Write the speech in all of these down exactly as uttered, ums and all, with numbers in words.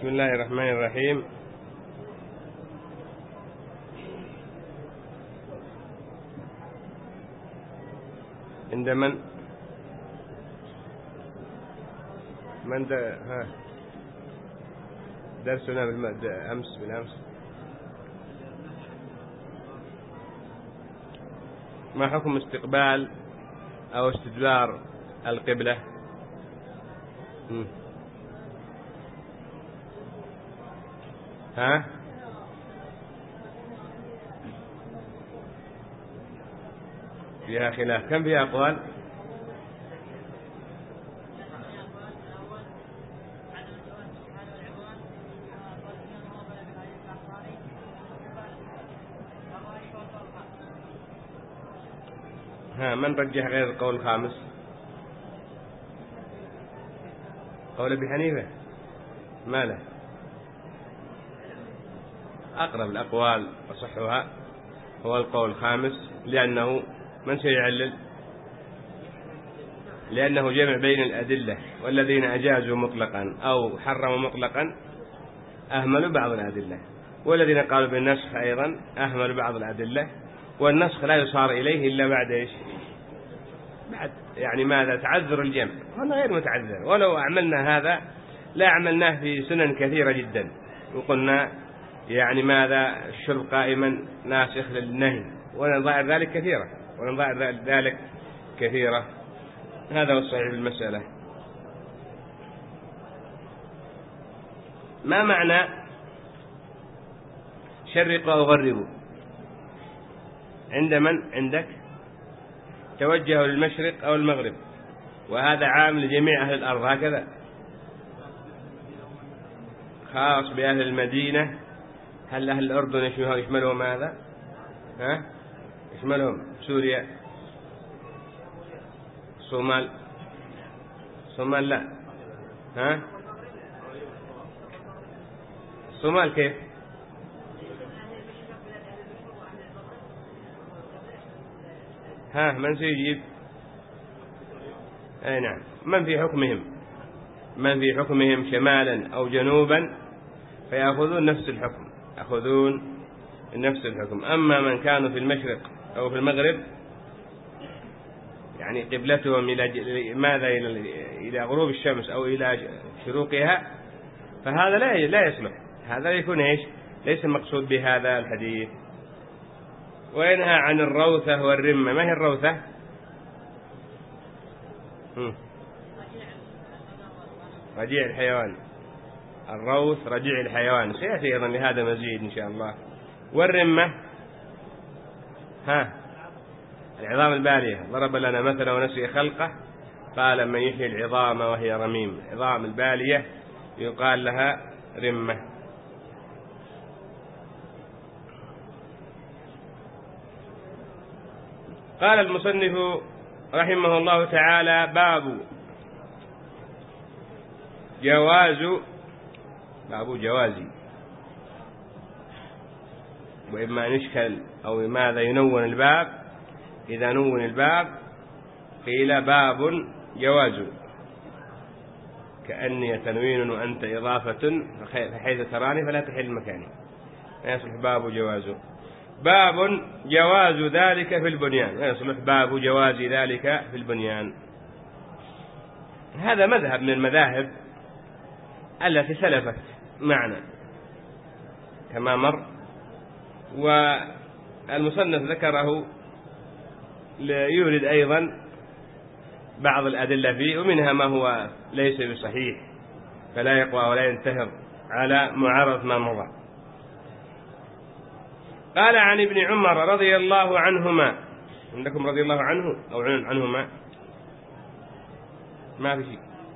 بسم الله الرحمن الرحيم. عند من من ده ها درسنا بالأمس بالأمس ما حكم استقبال أو استدبار القبلة؟ م. ها فيها خلاف، كم فيها أقوال؟ ها من رجح غير القول الخامس؟ قول أبي حنيفة ما له أقرب الأقوال وصحها هو القول الخامس، لأنه من سيعلل؟ لأنه جمع بين الأدلة، والذين أجازوا مطلقا أو حرموا مطلقا أهملوا بعض الأدلة، والذين قالوا بالنسخ أيضا أهملوا بعض الأدلة، والنسخ لا يصار إليه إلا بعد إيش؟ بعد يعني ماذا؟ تعذر الجمع، هذا غير متعذر. ولو أعملنا هذا لا عملناه في سنن كثيرة جدا، وقلنا يعني ماذا؟ الشرب قائما ناسخ للنهي، ونظائر ذلك كثيرة ونظائر ذلك كثيرة. هذا هو الصحيح بالمسألة. ما معنى شرقوا أو غربوا؟ عند من؟ عندك توجهوا للمشرق أو المغرب، وهذا عام لجميع أهل الأرض، هكذا خاص بأهل المدينة. هل أهل الأردن يشملهم هذا؟ ها؟ يشملهم سوريا، الصومال، الصومال لا، ها؟ الصومال كيف؟ ها من سيجيب؟ أي نعم، من في حكمهم من في حكمهم شمالا أو جنوبا فيأخذون نفس الحكم، يأخذون نفس الحكم. أما من كانوا في المشرق أو في المغرب يعني قبلتهم إلى ماذا؟ إلى غروب الشمس أو إلى شروقها، فهذا لا لا يصلح، هذا يكون إيش؟ ليس المقصود بهذا الحديث. وينهى عن الروثة والرمة. ما هي الروثة؟ رجيع الحيوان. الروث رجيع الحيوان، سيأتي أيضا لهذا مزيد إن شاء الله. والرمة ها العظام البالية. ضرب لنا مثلا ونسي خلقه قال من يحيي العظام وهي رميم. العظام البالية يقال لها رمة. قال المصنف رحمه الله تعالى: باب جواز باب جوازي. وإما نشكل أو ماذا ينون الباب، إذا نون الباب قيل باب جواز، كأني تنوين وأنت إضافة فحيث تراني فلا تحل مكاني، يصلح باب جواز. باب جواز ذلك في البنيان، يصلح باب جواز ذلك في البنيان. هذا مذهب من المذاهب التي سلفت معنا كما مر، والمصنف ذكره ليورد أيضا بعض الأدلة فيه، ومنها ما هو ليس بصحيح فلا يقوى ولا ينتهر على معارضة ما مضى. قال عن ابن عمر رضي الله عنهما. عندكم رضي الله عنه أو عنهما؟ ما في شيء.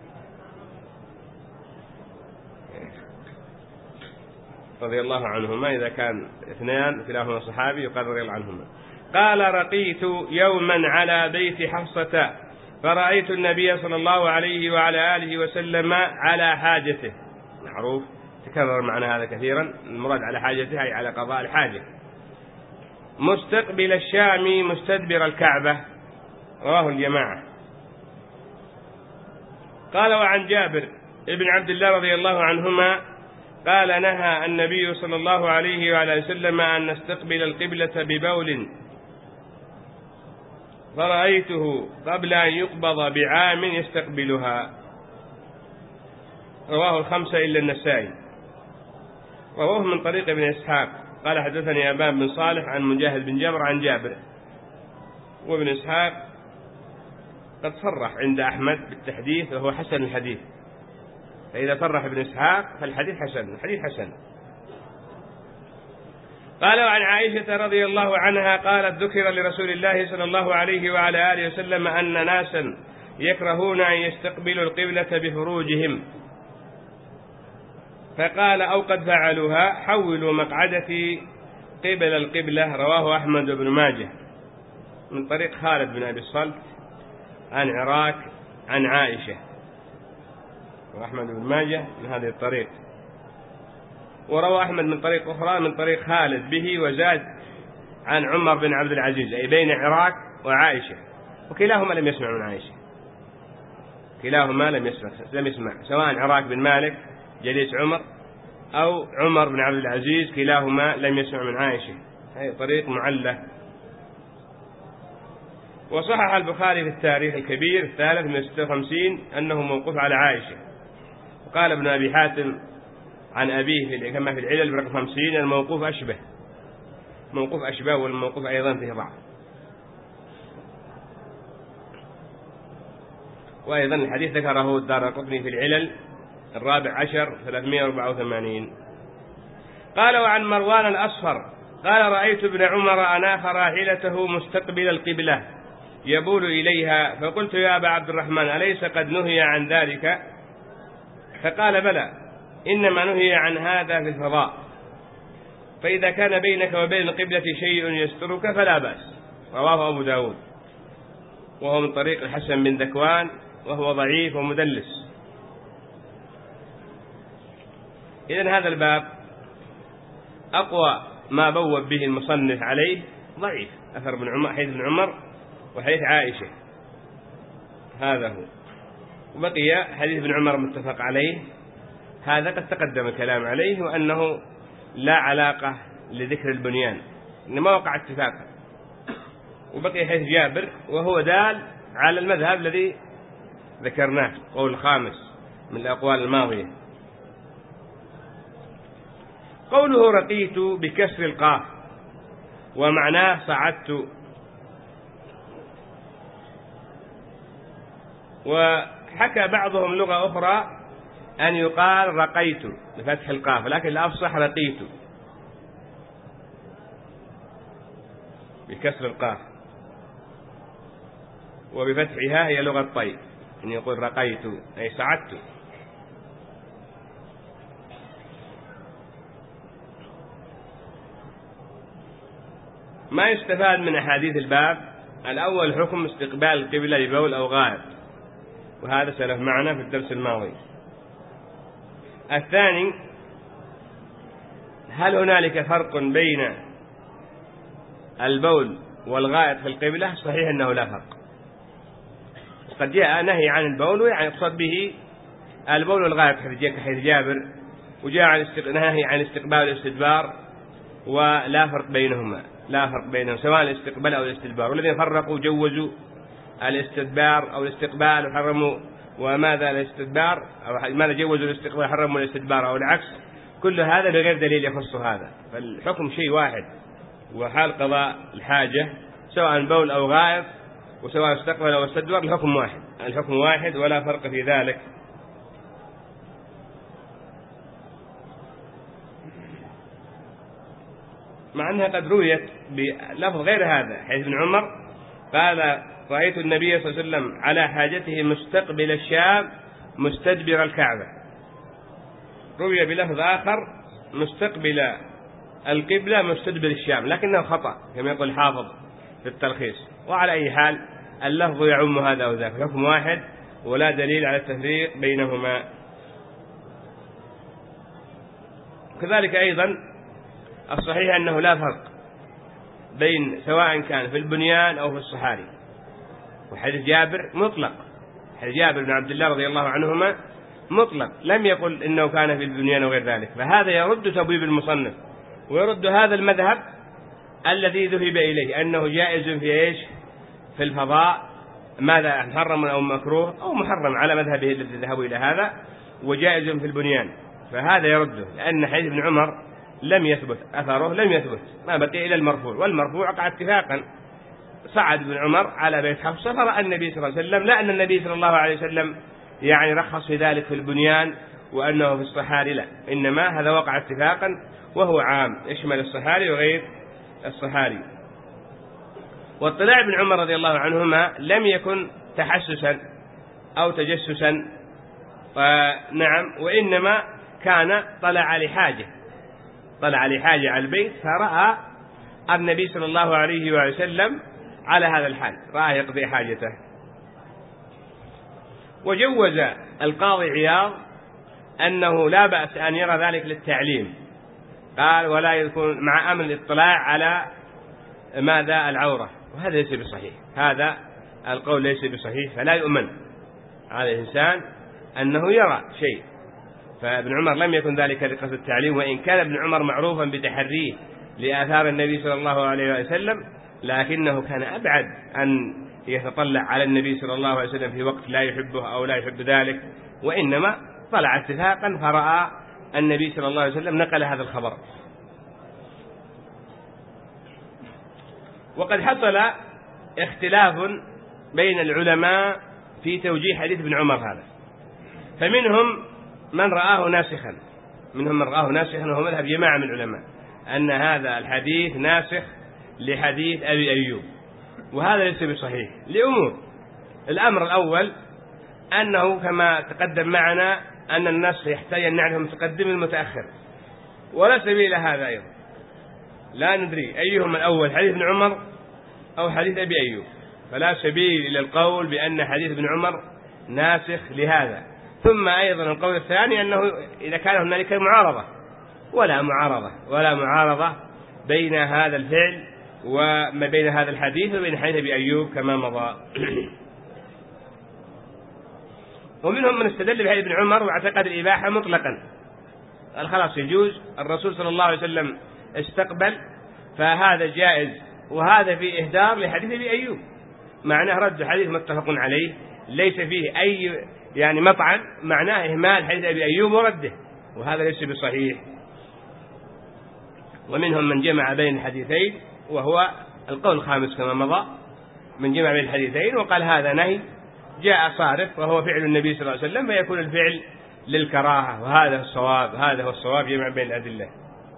رضي الله عنهما إذا كان اثنان كلاهما صحابي يقال رضي الله عنهما. قال: رقيت يوما على بيت حفصة فرأيت النبي صلى الله عليه وعلى آله وسلم على حاجته. معروف تكرر معنا هذا كثيرا، المراد على حاجته أي على قضاء الحاجة. مستقبل الشام مستدبر الكعبة. رواه الجماعة. قال: وعن جابر ابن عبد الله رضي الله عنهما قال: نهى النبي صلى الله عليه وعلى وسلم أن نستقبل القبلة ببول، فرأيته قبل أن يقبض بعام يستقبلها. رواه الخمسة إلا النسائي. رواه من طريق ابن إسحاق قال: حدثني أبان بن صالح عن مجاهد بن جبر عن جابر. وابن إسحاق قد صرح عند أحمد بالتحديث وهو حسن الحديث، فإذا صرح ابن إسحاق فالحديث حسن، الحديث حسن. قال: وعن عائشة رضي الله عنها قالت: ذكر لرسول الله صلى الله عليه وعلى آله وسلم أن ناسا يكرهون أن يستقبلوا القبلة بفروجهم، فقال: أو قد فعلوها حولوا مقعدتي قبل القبلة. رواه أحمد بن ماجه من طريق خالد بن أبي الصلت عن عراك عن عائشة، وأحمد بن ماجه من هذه الطريق. وروى أحمد من طريق أخرى من طريق خالد به وزاد عن عمر بن عبد العزيز، أي بين عراك وعائشة، وكلاهما لم يسمع من عائشة، كلاهما لم يسمع لم يسمع سواء عراك بن مالك جليس عمر أو عمر بن عبد العزيز، كلاهما لم يسمع من عائشة. هذه طريق معلة. وصحح البخاري في التاريخ الكبير الثالث من ستة وخمسين أنه موقوف على عائشة. وقال ابن أبي حاتم عن أبيه كما في العلل برقم خمسين: الموقوف أشبه، موقوف أشبه، والموقوف أيضا فيه ضعف. وأيضا الحديث ذكره الدارقطني في العلل الرابع عشر ثلاثمائة وأربعة وثمانين. قال: وعن مروان الأصفر قال: رأيت ابن عمر أناخ راحلته مستقبل القبلة يبول إليها، فقلت: يا أبا عبد الرحمن، أليس قد نهي عن ذلك؟ فقال: بلى، إنما نهي عن هذا في الفضاء، فإذا كان بينك وبين القبلة شيء يسترك فلا بأس. رواه أبو داود، وهو من طريق الحسن بن ذكوان، وهو ضعيف ومدلس. إذن هذا الباب أقوى ما بوب به المصنف عليه ضعيف، أثر ابن عمر، حديث ابن عمر وحديث عائشة، هذا هو. وبقي حديث ابن عمر متفق عليه، هذا قد تقدم الكلام عليه، وأنه لا علاقة لذكر البنيان، إنما وقع اتفاقا. وبقي حديث جابر، وهو دال على المذهب الذي ذكرناه، قول الخامس من الأقوال الماضية. قوله: رقيت بكسر القاف، ومعناه صعدت. وحكى بعضهم لغة أخرى أن يقال رقيت بفتح القاف، لكن الأفصح رقيت بكسر القاف، وبفتحها هي لغة طي، أن يقول رقيت أي صعدت. ما يستفاد من أحاديث الباب: الأول حكم استقبال القبلة لبول أو غائط، وهذا سلف معنا في الدرس الماضي. الثاني: هل هنالك فرق بين البول والغائط في القبلة؟ صحيح أنه لا فرق، وقد جاء نهي عن البول، ويعني يقصد به البول والغائط كحديث جابر، وجاء نهي عن استقبال والاستدبار، ولا فرق بينهما، لا فرق بينهم سواء الاستقبال أو الاستدبار. والذين فرقوا جوزوا الاستدبار أو الاستقبال وحرموا، وماذا الاستدبار أو ماذا جوزوا الاستقبال وحرموا الاستدبار أو العكس، كل هذا بغير دليل يخص هذا. فالحكم شيء واحد، وحال قضاء الحاجة سواء بول أو غائط، وسواء استقبل أو استدبر، الحكم واحد، الحكم واحد ولا فرق في ذلك. مع أنها قد رويت بلفظ غير هذا. حديث ابن عمر قال: رأيت النبي صلى الله عليه وسلم على حاجته مستقبل الشام مستدبر الكعبة. روي بلفظ آخر مستقبل القبلة مستدبر الشام، لكنه خطأ كما يقول الحافظ في التلخيص. وعلى أي حال اللفظ يعم هذا وذاك، حكم واحد ولا دليل على التفريق بينهما. كذلك أيضا الصحيح أنه لا فرق بين سواء كان في البنيان أو في الصحاري. وحديث جابر مطلق، حديث جابر بن عبد الله رضي الله عنهما مطلق، لم يقل إنه كان في البنيان وغير ذلك. فهذا يرد تبويب المصنف ويرد هذا المذهب الذي ذهب إليه أنه جائز في إيش؟ في الفضاء، ماذا محرم أو مكروه أو محرم على مذهبه الذي ذهبوا إلى هذا، وجائز في البنيان. فهذا يرده، لأن حديث ابن عمر لم يثبت، أثره لم يثبت، ما بقي إلى المرفوع، والمرفوع وقع اتفاقا. صعد ابن عمر على بيت حفصة فرأى النبي صلى الله عليه وسلم، لا أن النبي صلى الله عليه وسلم يعني رخص في ذلك في البنيان وأنه في الصحاري، لا، إنما هذا وقع اتفاقا وهو عام يشمل الصحاري وغير الصحاري. واطلاع ابن عمر رضي الله عنهما لم يكن تحسسا أو تجسسا، نعم، وإنما كان طلع لحاجة، طلع لحاجة على البيت، فرأى النبي صلى الله عليه وسلم على هذا الحال، رأى يقضي حاجته. وجوز القاضي عياض أنه لا بأس أن يرى ذلك للتعليم، قال ولا يكون مع أمن الاطلاع على ماذا العورة، وهذا ليس بصحيح، هذا القول ليس بصحيح، فلا يؤمن على الإنسان أنه يرى شيء. فابن عمر لم يكن ذلك لقصد التعليم، وإن كان ابن عمر معروفا بتحريه لآثار النبي صلى الله عليه وسلم، لكنه كان أبعد أن يتطلع على النبي صلى الله عليه وسلم في وقت لا يحبه أو لا يحب ذلك، وإنما طلع اتفاقا فرأى النبي صلى الله عليه وسلم نقل هذا الخبر. وقد حصل اختلاف بين العلماء في توجيه حديث ابن عمر هذا، فمنهم من رآه ناسخا، منهم من رآه ناسخا وهو مذهب جماعة من العلماء أن هذا الحديث ناسخ لحديث أبي أيوب، وهذا ليس بصحيح لأمور. الأمر الأول أنه كما تقدم معنا أن النسخ يحتاج أن نعرف المتقدم المتأخر، ولا سبيل هذا أيضا، لا ندري أيهما الأول، حديث ابن عمر أو حديث أبي أيوب، فلا سبيل إلى القول بأن حديث ابن عمر ناسخ لهذا. ثم أيضا القول الثاني أنه إذا كان هنالك معارضة، ولا معارضة ولا معارضة بين هذا الفعل وما بين هذا الحديث وبين حديث أبي أيوب كما مضى. ومنهم من استدل بحديث ابن عمر واعتقد الإباحة مطلقا، قال خلاص يجوز، الرسول صلى الله عليه وسلم استقبل فهذا جائز، وهذا في إهدار لحديث أبي أيوب، معناه رد حديث متفق عليه ليس فيه أي يعني مطعن، معناه إهمال حديث أبي أيوب ورده، وهذا ليس بصحيح. ومنهم من جمع بين الحديثين، وهو القول الخامس كما مضى، من جمع بين الحديثين وقال هذا نهي جاء صارف وهو فعل النبي صلى الله عليه وسلم، فيكون الفعل للكراهة، وهذا الصواب، هذا هو الصواب جمع بين الأدلة.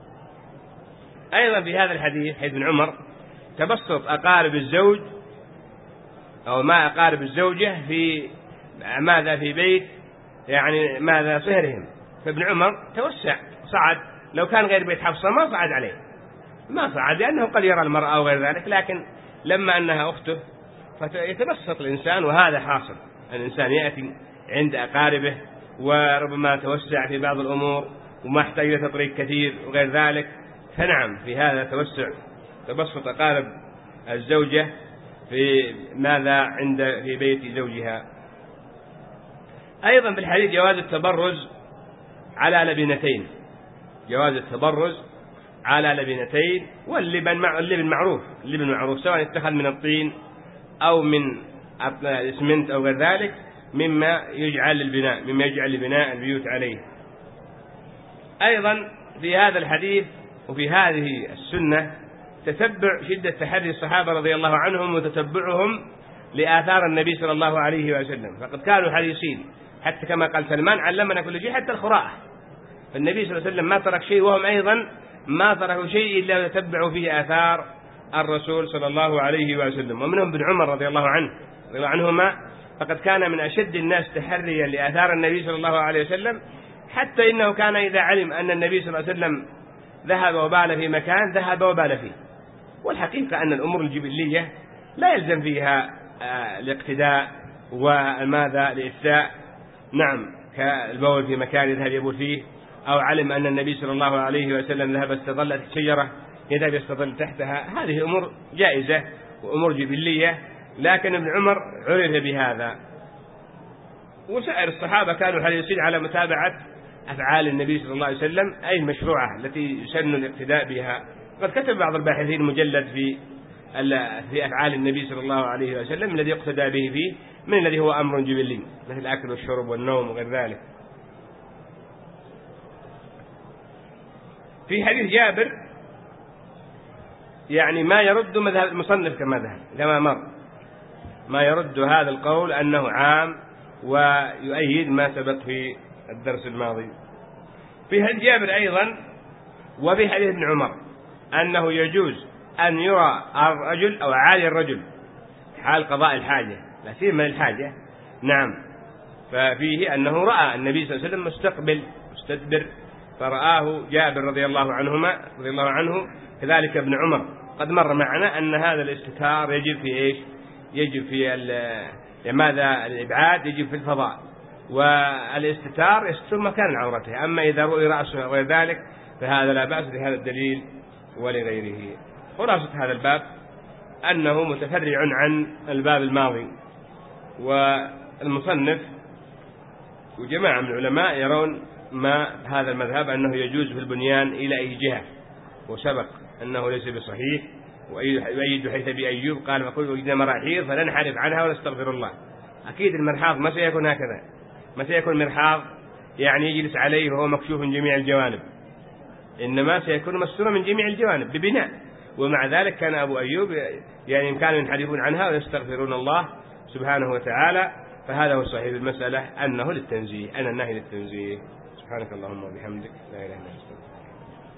أيضا في هذا الحديث حديث ابن عمر تبسط أقارب الزوج أو ما أقارب الزوجة في ماذا في بيت يعني ماذا صهرهم، فابن عمر توسع صعد، لو كان غير بيت حفصة ما صعد عليه، ما صعد لأنه قد يرى المرأة وغير ذلك، لكن لما أنها أخته فيتبسط الإنسان، وهذا حاصل، الإنسان يأتي عند أقاربه وربما توسع في بعض الأمور وما احتاج إلى تطريق كثير وغير ذلك، فنعم في هذا توسع تبسط أقارب الزوجة في ماذا عند في بيت زوجها. أيضا في الحديث جواز التبرز على لبنتين، جواز التبرز على لبنتين، واللبن مع اللبن معروف، اللبن معروف سواء اتخذ من الطين أو من الإسمنت أو غير ذلك، مما يجعل للبناء مما يجعل لبناء البيوت عليه. أيضا في هذا الحديث وفي هذه السنة تتبع شدة تحري الصحابة رضي الله عنهم وتتبعهم لآثار النبي صلى الله عليه وسلم، فقد كانوا حريصين، حتى كما قال سلمان علمنا كل شيء حتى الخراءة، فالنبي صلى الله عليه وسلم ما ترك شيء وهم أيضا ما تركوا شيء إلا يتبعوا فيه آثار الرسول صلى الله عليه وسلم. ومنهم ابن عمر رضي الله عنه رضي الله عنهما، فقد كان من أشد الناس تحريا لآثار النبي صلى الله عليه وسلم، حتى إنه كان إذا علم أن النبي صلى الله عليه وسلم ذهب وبال في مكان ذهب وبال فيه. والحقيقة أن الأمور الجبلية لا يلزم فيها الاقتداء وماذا الإفتاء، نعم، كالبول في مكان يذهب يبول فيه، أو علم أن النبي صلى الله عليه وسلم ذهب استظل شجرة يذهب يستظل تحتها، هذه أمور جائزة وأمور جبلية، لكن ابن عمر عرف بهذا. وسائر الصحابة كانوا حريصين على متابعة أفعال النبي صلى الله عليه وسلم أي المشروعة التي يسن الاقتداء بها. قد كتب بعض الباحثين مجلد في في أفعال النبي صلى الله عليه وسلم الذي يقتدى به فيه من الذي هو أمر جبلي مثل الأكل والشرب والنوم وغير ذلك. في حديث جابر يعني ما يرد مذهب المصنف كمذهب كما مر، ما يرد هذا القول أنه عام ويؤيد ما سبق في الدرس الماضي. في حديث جابر أيضا وفي حديث ابن عمر أنه يجوز أن يرى الرجل أو عالي الرجل حال قضاء الحاجة لا سيما من الحاجة. نعم، ففيه أنه رأى النبي صلى الله عليه وسلم مستقبل مستدبر فرآه جابر رضي الله عنهما رضي الله عنه، كذلك ابن عمر. قد مر معنا أن هذا الاستتار يجب في إيش؟ يجب في ماذا؟ الإبعاد يجب في الفضاء، والاستتار يستر مكان عورته. أما إذا رؤي رأسه غير ذلك فهذا لا بأس بهذا الدليل ولغيره. خلاصة هذا الباب أنه متفرع عن الباب الماضي، والمصنف وجماعة من العلماء يرون ما هذا المذهب أنه يجوز في البنيان إلى أي جهة، وسبق أنه ليس بصحيح. ويؤيد حديث أبي أيوب قال فقل وجدنا مراحيض فلننحرف عنها ونستغفر الله. أكيد المرحاض ما سيكون هكذا، ما سيكون مرحاض يعني يجلس عليه وهو مكشوف من جميع الجوانب، إنما سيكون مستورا من جميع الجوانب ببناء. ومع ذلك كان أبو أيوب يعني كانوا ينحرفون عنها ويستغفرون الله سبحانه وتعالى. فهذا هو صحيح المسألة أنه للتنزيه، أن النهي للتنزيه. سبحانك اللهم وبحمدك لا إله إلا أنت.